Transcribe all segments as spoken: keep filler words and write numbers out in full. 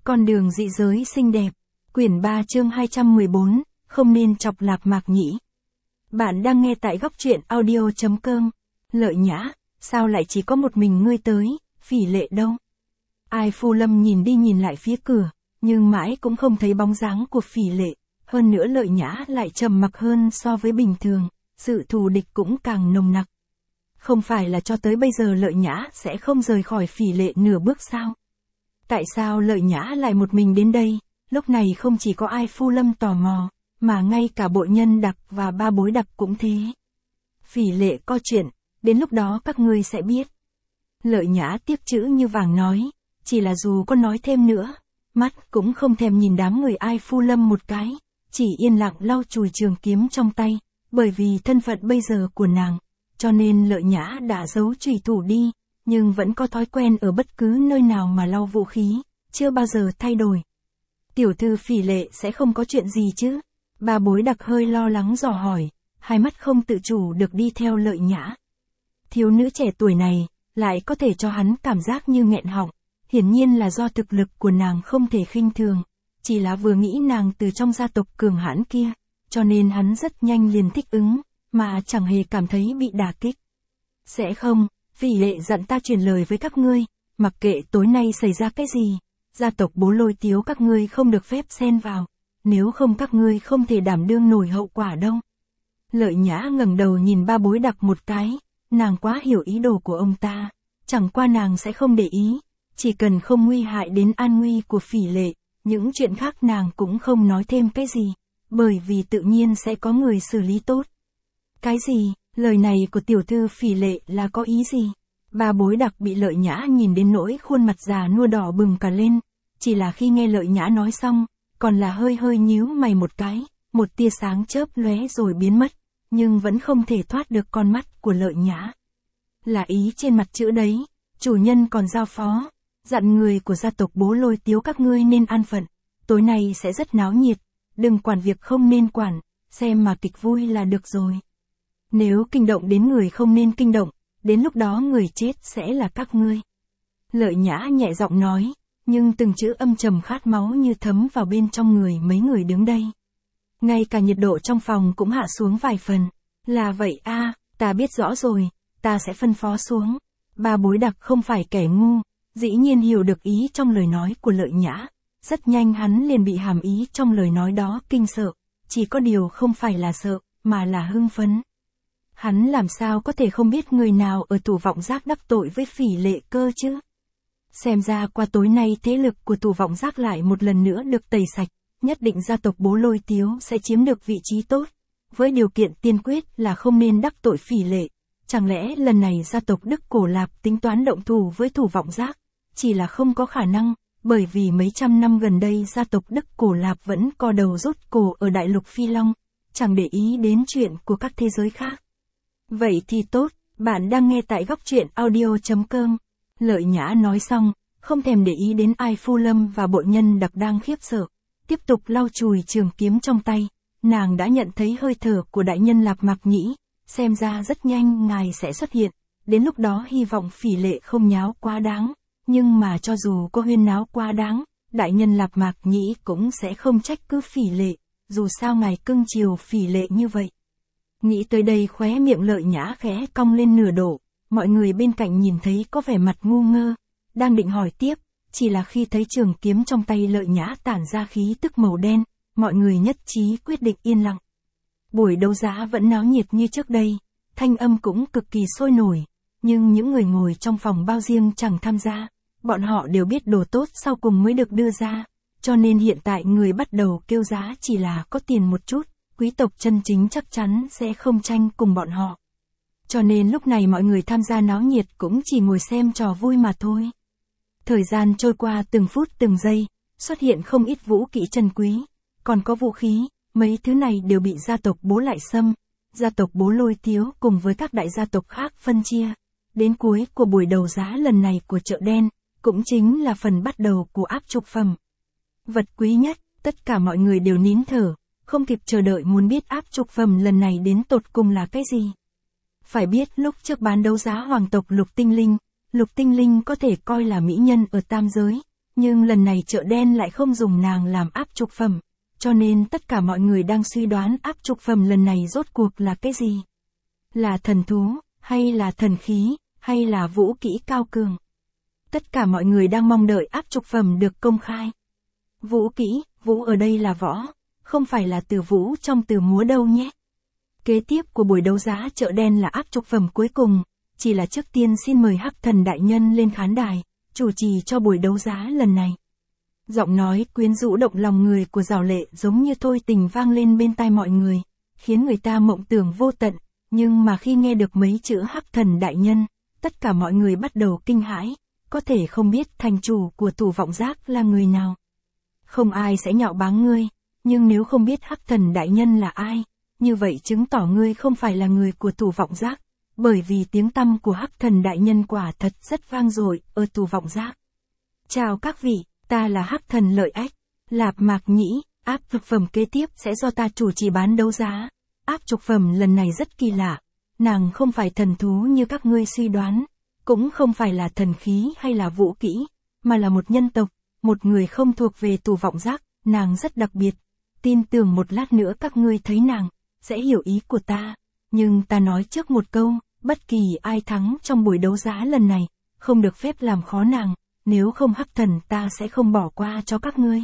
Con đường dị giới xinh đẹp. Quyển ba chương hai trăm mười bốn, không nên chọc Lạp Mạc Nhĩ. Bạn đang nghe tại góc truyện audio chấm com. Lợi Nhã, sao lại chỉ có một mình ngươi tới, Phỉ Lệ đâu? Ai Phu Lâm nhìn đi nhìn lại phía cửa, nhưng mãi cũng không thấy bóng dáng của Phỉ Lệ. Hơn nữa Lợi Nhã lại trầm mặc hơn so với bình thường, sự thù địch cũng càng nồng nặc. Không phải là cho tới bây giờ Lợi Nhã sẽ không rời khỏi Phỉ Lệ nửa bước sao? Tại sao Lợi Nhã lại một mình đến đây? Lúc này không chỉ có Ai Phu Lâm tò mò, mà ngay cả Bội Nhân Đặc và Ba Bối Đặc cũng thế. Phỉ Lệ có chuyện, đến lúc đó các ngươi sẽ biết. Lợi Nhã tiếc chữ như vàng nói, chỉ là dù có nói thêm nữa, mắt cũng không thèm nhìn đám người Ai Phu Lâm một cái, chỉ yên lặng lau chùi trường kiếm trong tay, bởi vì thân phận bây giờ của nàng, cho nên Lợi Nhã đã giấu chùy thủ đi, nhưng vẫn có thói quen ở bất cứ nơi nào mà lau vũ khí, chưa bao giờ thay đổi. Tiểu thư Phỉ Lệ sẽ không có chuyện gì chứ? Ba Bối Đặc hơi lo lắng dò hỏi, hai mắt không tự chủ được đi theo Lợi Nhã. Thiếu nữ trẻ tuổi này, lại có thể cho hắn cảm giác như nghẹn họng, hiển nhiên là do thực lực của nàng không thể khinh thường, chỉ là vừa nghĩ nàng từ trong gia tộc cường hãn kia, cho nên hắn rất nhanh liền thích ứng, mà chẳng hề cảm thấy bị đả kích. Sẽ không, Phỉ Lệ dặn ta truyền lời với các ngươi, mặc kệ tối nay xảy ra cái gì, gia tộc Bố Lôi Tiếu các ngươi không được phép xen vào, nếu không các ngươi không thể đảm đương nổi hậu quả đâu. Lợi Nhã ngẩng đầu nhìn Ba Bối Đặc một cái, nàng quá hiểu ý đồ của ông ta, chẳng qua nàng sẽ không để ý, chỉ cần không nguy hại đến an nguy của Phỉ Lệ, những chuyện khác nàng cũng không nói thêm cái gì, bởi vì tự nhiên sẽ có người xử lý tốt. Cái gì? Lời này của tiểu thư Phỉ Lệ là có ý gì? Ba Bối Đặc bị Lợi Nhã nhìn đến nỗi khuôn mặt già nua đỏ bừng cả lên, chỉ là khi nghe Lợi Nhã nói xong, còn là hơi hơi nhíu mày một cái, một tia sáng chớp lóe rồi biến mất, nhưng vẫn không thể thoát được con mắt của Lợi Nhã. Là ý trên mặt chữ đấy, chủ nhân còn giao phó, dặn người của gia tộc Bố Lôi Tiếu các ngươi nên an phận, tối nay sẽ rất náo nhiệt, đừng quản việc không nên quản, xem mà kịch vui là được rồi. Nếu kinh động đến người không nên kinh động, đến lúc đó người chết sẽ là các ngươi. Lợi Nhã nhẹ giọng nói, nhưng từng chữ âm trầm khát máu như thấm vào bên trong người mấy người đứng đây. Ngay cả nhiệt độ trong phòng cũng hạ xuống vài phần. Là vậy a, à, ta biết rõ rồi, ta sẽ phân phó xuống. Ba Bối Đặc không phải kẻ ngu, dĩ nhiên hiểu được ý trong lời nói của Lợi Nhã. Rất nhanh hắn liền bị hàm ý trong lời nói đó kinh sợ, chỉ có điều không phải là sợ, mà là hưng phấn. Hắn làm sao có thể không biết người nào ở Thủ Vọng Giác đắc tội với Phỉ Lệ cơ chứ? Xem ra qua tối nay thế lực của Thủ Vọng Giác lại một lần nữa được tẩy sạch, nhất định gia tộc Bố Lôi Tiếu sẽ chiếm được vị trí tốt, với điều kiện tiên quyết là không nên đắc tội Phỉ Lệ. Chẳng lẽ lần này gia tộc Đức Cổ Lạp tính toán động thủ với Thủ Vọng Giác? Chỉ là không có khả năng, bởi vì mấy trăm năm gần đây gia tộc Đức Cổ Lạp vẫn co đầu rút cổ ở Đại Lục Phi Long, chẳng để ý đến chuyện của các thế giới khác. Vậy thì tốt, bạn đang nghe tại góc truyện audio chấm com. Lợi Nhã nói xong, không thèm để ý đến Ai Phu Lâm và Bội Nhân Đặc đang khiếp sợ, tiếp tục lau chùi trường kiếm trong tay, nàng đã nhận thấy hơi thở của đại nhân Lạp Mạc Nhĩ, xem ra rất nhanh ngài sẽ xuất hiện, đến lúc đó hy vọng Phỉ Lệ không nháo quá đáng, nhưng mà cho dù có huyên náo quá đáng, đại nhân Lạp Mạc Nhĩ cũng sẽ không trách cứ Phỉ Lệ, dù sao ngài cưng chiều Phỉ Lệ như vậy. Nghĩ tới đây khóe miệng Lợi Nhã khẽ cong lên nửa độ, mọi người bên cạnh nhìn thấy có vẻ mặt ngu ngơ, đang định hỏi tiếp, chỉ là khi thấy trường kiếm trong tay Lợi Nhã tản ra khí tức màu đen, mọi người nhất trí quyết định yên lặng. Buổi đấu giá vẫn náo nhiệt như trước đây, thanh âm cũng cực kỳ sôi nổi, nhưng những người ngồi trong phòng bao riêng chẳng tham gia, bọn họ đều biết đồ tốt sau cùng mới được đưa ra, cho nên hiện tại người bắt đầu kêu giá chỉ là có tiền một chút. Quý tộc chân chính chắc chắn sẽ không tranh cùng bọn họ. Cho nên lúc này mọi người tham gia náo nhiệt cũng chỉ ngồi xem trò vui mà thôi. Thời gian trôi qua từng phút từng giây, xuất hiện không ít vũ kỹ chân quý, còn có vũ khí, mấy thứ này đều bị gia tộc Bố Lại Xâm, gia tộc Bố Lôi Tiếu cùng với các đại gia tộc khác phân chia. Đến cuối của buổi đấu giá lần này của chợ đen, cũng chính là phần bắt đầu của áp trục phẩm. Vật quý nhất, tất cả mọi người đều nín thở. Không kịp chờ đợi muốn biết áp trục phẩm lần này đến tột cùng là cái gì. Phải biết lúc trước bán đấu giá hoàng tộc Lục Tinh Linh, Lục Tinh Linh có thể coi là mỹ nhân ở tam giới, Nhưng lần này chợ đen lại không dùng nàng làm áp trục phẩm, cho nên tất cả mọi người đang suy đoán áp trục phẩm lần này rốt cuộc là cái gì? Là thần thú, hay là thần khí, hay là vũ kỹ cao cường? Tất cả mọi người đang mong đợi áp trục phẩm được công khai. Vũ kỹ, vũ ở đây là võ, không phải là từ vũ trong từ múa đâu nhé. Kế tiếp của buổi đấu giá chợ đen là áp trục phẩm cuối cùng, chỉ là trước tiên xin mời Hắc Thần đại nhân lên khán đài, chủ trì cho buổi đấu giá lần này. Giọng nói quyến rũ động lòng người của Giảo Lệ giống như thôi tình vang lên bên tai mọi người, khiến người ta mộng tưởng vô tận, nhưng mà khi nghe được mấy chữ Hắc Thần đại nhân, tất cả mọi người bắt đầu kinh hãi, có thể không biết thành chủ của tủ vọng giác là người nào. Không ai sẽ nhạo báng ngươi, nhưng nếu không biết Hắc Thần đại nhân là ai, như vậy chứng tỏ ngươi không phải là người của tủ vọng giác, bởi vì tiếng tăm của Hắc Thần đại nhân quả thật rất vang dội ở tủ vọng giác. Chào các vị, ta là Hắc Thần Lợi Ách, Lạp Mạc Nhĩ, áp trục phẩm kế tiếp sẽ do ta chủ trì bán đấu giá. Áp trục phẩm lần này rất kỳ lạ, nàng không phải thần thú như các ngươi suy đoán, cũng không phải là thần khí hay là vũ kỹ, mà là một nhân tộc, một người không thuộc về tù vọng giác, nàng rất đặc biệt. Tin tưởng một lát nữa các ngươi thấy nàng, sẽ hiểu ý của ta, nhưng ta nói trước một câu, bất kỳ ai thắng trong buổi đấu giá lần này, không được phép làm khó nàng, nếu không Hắc Thần ta sẽ không bỏ qua cho các ngươi.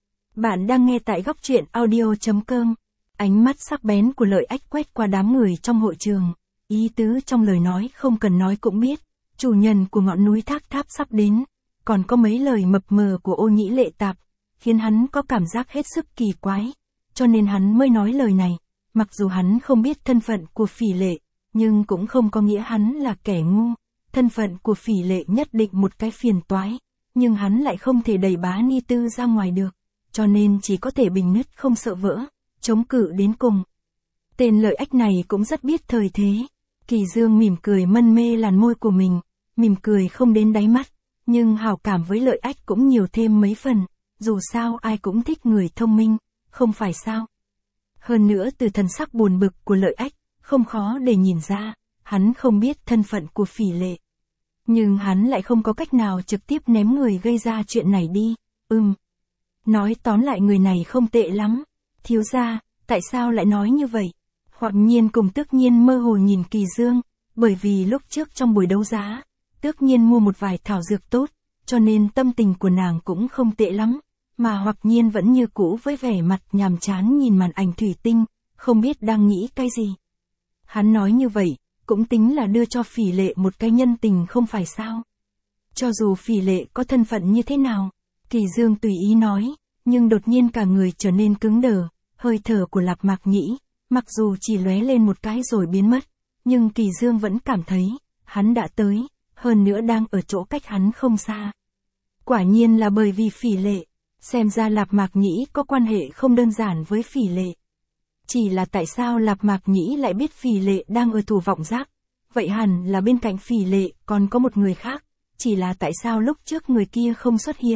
Bạn đang nghe tại góc truyện audio.com. Ánh mắt sắc bén của Lợi Ách quét qua đám người trong hội trường, ý tứ trong lời nói không cần nói cũng biết, chủ nhân của ngọn núi Thác Tháp sắp đến, còn có mấy lời mập mờ của Ô Nhĩ Lệ Tạp, khiến hắn có cảm giác hết sức kỳ quái, cho nên hắn mới nói lời này, mặc dù hắn không biết thân phận của Phỉ Lệ, nhưng cũng không có nghĩa hắn là kẻ ngu, thân phận của Phỉ Lệ nhất định một cái phiền toái, nhưng hắn lại không thể đẩy bá ni tư ra ngoài được, cho nên chỉ có thể bình nứt không sợ vỡ, chống cự đến cùng. Tên Lợi Ách này cũng rất biết thời thế. Kỳ Dương mỉm cười mân mê làn môi của mình, mỉm cười không đến đáy mắt, nhưng hảo cảm với Lợi Ách cũng nhiều thêm mấy phần, dù sao ai cũng thích người thông minh, không phải sao? Hơn nữa từ thần sắc buồn bực của Lợi Ách, không khó để nhìn ra, hắn không biết thân phận của Phỉ Lệ. Nhưng hắn lại không có cách nào trực tiếp ném người gây ra chuyện này đi, ừm. Nói tóm lại người này không tệ lắm. Thiếu gia, tại sao lại nói như vậy? Hoặc Nhiên cùng Tước Nhiên mơ hồ nhìn Kỳ Dương, bởi vì lúc trước trong buổi đấu giá, Tước Nhiên mua một vài thảo dược tốt, cho nên tâm tình của nàng cũng không tệ lắm, mà Hoặc Nhiên vẫn như cũ với vẻ mặt nhàm chán nhìn màn ảnh thủy tinh, không biết đang nghĩ cái gì. Hắn nói như vậy, cũng tính là đưa cho Phỉ Lệ một cái nhân tình không phải sao? Cho dù Phỉ Lệ có thân phận như thế nào, Kỳ Dương tùy ý nói, nhưng đột nhiên cả người trở nên cứng đờ, hơi thở của Lạp Mạc Nhĩ, mặc dù chỉ lóe lên một cái rồi biến mất, nhưng Kỳ Dương vẫn cảm thấy, hắn đã tới, hơn nữa đang ở chỗ cách hắn không xa. Quả nhiên là bởi vì Phỉ Lệ, xem ra Lạp Mạc Nhĩ có quan hệ không đơn giản với Phỉ Lệ. Chỉ là tại sao Lạp Mạc Nhĩ lại biết Phỉ Lệ đang ở Tù Vọng Giác, vậy hẳn là bên cạnh Phỉ Lệ còn có một người khác, chỉ là tại sao lúc trước người kia không xuất hiện?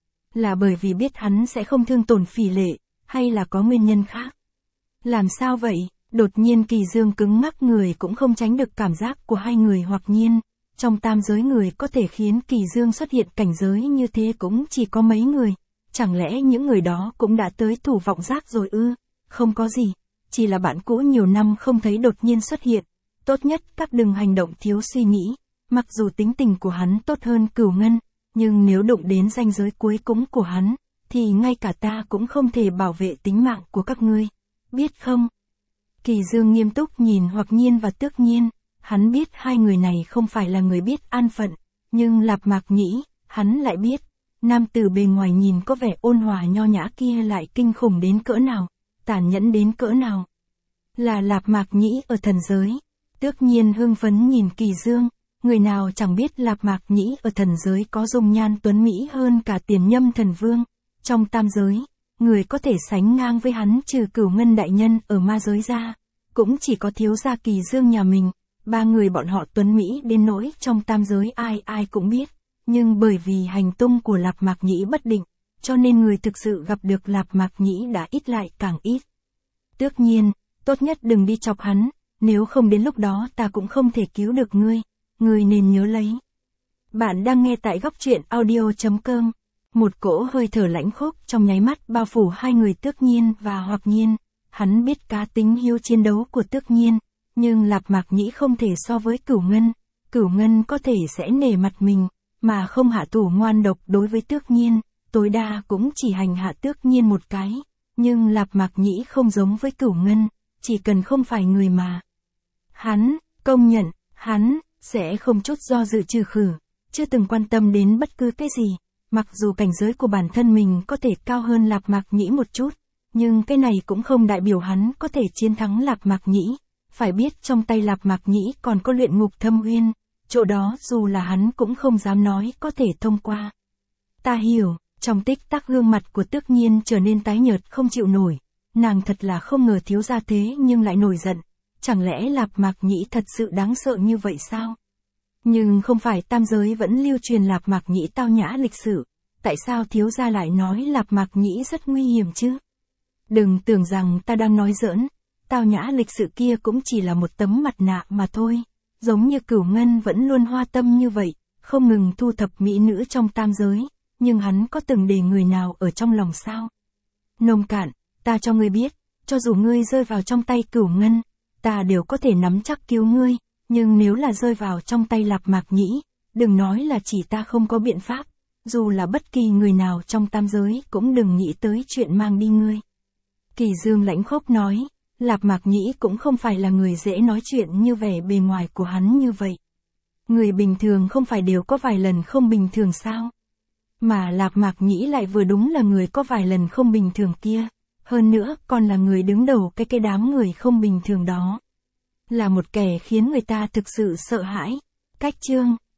Là bởi vì biết hắn sẽ không thương tổn Phỉ Lệ, hay là có nguyên nhân khác? Làm sao vậy? Đột nhiên Kỳ Dương cứng ngắc người cũng không tránh được cảm giác của hai người Hoặc Nhiên. Trong tam giới người có thể khiến Kỳ Dương xuất hiện cảnh giới như thế cũng chỉ có mấy người. Chẳng lẽ những người đó cũng đã tới Tù Vọng Giác rồi ư? Không có gì. Chỉ là bạn cũ nhiều năm không thấy đột nhiên xuất hiện. Tốt nhất các đừng hành động thiếu suy nghĩ. Mặc dù tính tình của hắn tốt hơn Cửu Ngân, nhưng nếu đụng đến ranh giới cuối cùng của hắn, thì ngay cả ta cũng không thể bảo vệ tính mạng của các ngươi. Biết không? Kỳ Dương nghiêm túc nhìn Hoặc Nhiên và Tước Nhiên, hắn biết hai người này không phải là người biết an phận, nhưng Lạp Mạc Nhĩ, hắn lại biết, nam tử bề ngoài nhìn có vẻ ôn hòa nho nhã kia lại kinh khủng đến cỡ nào, tàn nhẫn đến cỡ nào. Là Lạp Mạc Nhĩ ở thần giới. Tước Nhiên hưng phấn nhìn Kỳ Dương, người nào chẳng biết Lạp Mạc Nhĩ ở thần giới có dung nhan tuấn mỹ hơn cả Tiền Nhâm Thần Vương. Trong tam giới, người có thể sánh ngang với hắn trừ Cửu Ngân đại nhân ở ma giới ra, cũng chỉ có thiếu gia Kỳ Dương nhà mình. Ba người bọn họ tuấn mỹ đến nỗi trong tam giới ai ai cũng biết, nhưng bởi vì hành tung của Lạp Mạc Nhĩ bất định, cho nên người thực sự gặp được Lạp Mạc Nhĩ đã ít lại càng ít. Tước Nhiên, tốt nhất đừng đi chọc hắn, nếu không đến lúc đó ta cũng không thể cứu được ngươi, ngươi nên nhớ lấy. Bạn đang nghe tại góc truyện audio.com. Một cỗ hơi thở lãnh khốc trong nháy mắt bao phủ hai người Tước Nhiên và Hoặc Nhiên. Hắn biết cá tính hiếu chiến đấu của Tước Nhiên, nhưng Lạp Mạc Nhĩ không thể so với Cửu Ngân. Cửu Ngân có thể sẽ nể mặt mình, mà không hạ thủ ngoan độc đối với Tước Nhiên, tối đa cũng chỉ hành hạ Tước Nhiên một cái. Nhưng Lạp Mạc Nhĩ không giống với Cửu Ngân, chỉ cần không phải người mà hắn công nhận, hắn sẽ không chút do dự trừ khử, chưa từng quan tâm đến bất cứ cái gì. Mặc dù cảnh giới của bản thân mình có thể cao hơn Lạp Mạc Nhĩ một chút, nhưng cái này cũng không đại biểu hắn có thể chiến thắng Lạp Mạc Nhĩ. Phải biết trong tay Lạp Mạc Nhĩ còn có luyện ngục thâm uyên, chỗ đó dù là hắn cũng không dám nói có thể thông qua. Ta hiểu, trong tích tắc gương mặt của Tước Nhiên trở nên tái nhợt không chịu nổi. Nàng thật là không ngờ thiếu gia thế nhưng lại nổi giận. Chẳng lẽ Lạp Mạc Nhĩ thật sự đáng sợ như vậy sao? Nhưng không phải tam giới vẫn lưu truyền Lạp Mạc Nhĩ tao nhã lịch sử. Tại sao thiếu gia lại nói Lạp Mạc Nhĩ rất nguy hiểm chứ? Đừng tưởng rằng ta đang nói giỡn. Tao nhã lịch sự kia cũng chỉ là một tấm mặt nạ mà thôi. Giống như Cửu Ngân vẫn luôn hoa tâm như vậy, không ngừng thu thập mỹ nữ trong tam giới. Nhưng hắn có từng để người nào ở trong lòng sao? Nông Cạn, ta cho ngươi biết, cho dù ngươi rơi vào trong tay Cửu Ngân, ta đều có thể nắm chắc cứu ngươi, nhưng nếu là rơi vào trong tay Lạp Mạc Nhĩ, đừng nói là chỉ ta không có biện pháp, dù là bất kỳ người nào trong tam giới cũng đừng nghĩ tới chuyện mang đi ngươi. Kỳ Dương lãnh khốc nói, Lạp Mạc Nhĩ cũng không phải là người dễ nói chuyện như vẻ bề ngoài của hắn như vậy. Người bình thường không phải đều có vài lần không bình thường sao? Mà Lạp Mạc Nhĩ lại vừa đúng là người có vài lần không bình thường kia. Hơn nữa còn là người đứng đầu cái cái đám người không bình thường đó. Là một kẻ khiến người ta thực sự sợ hãi. Cách chương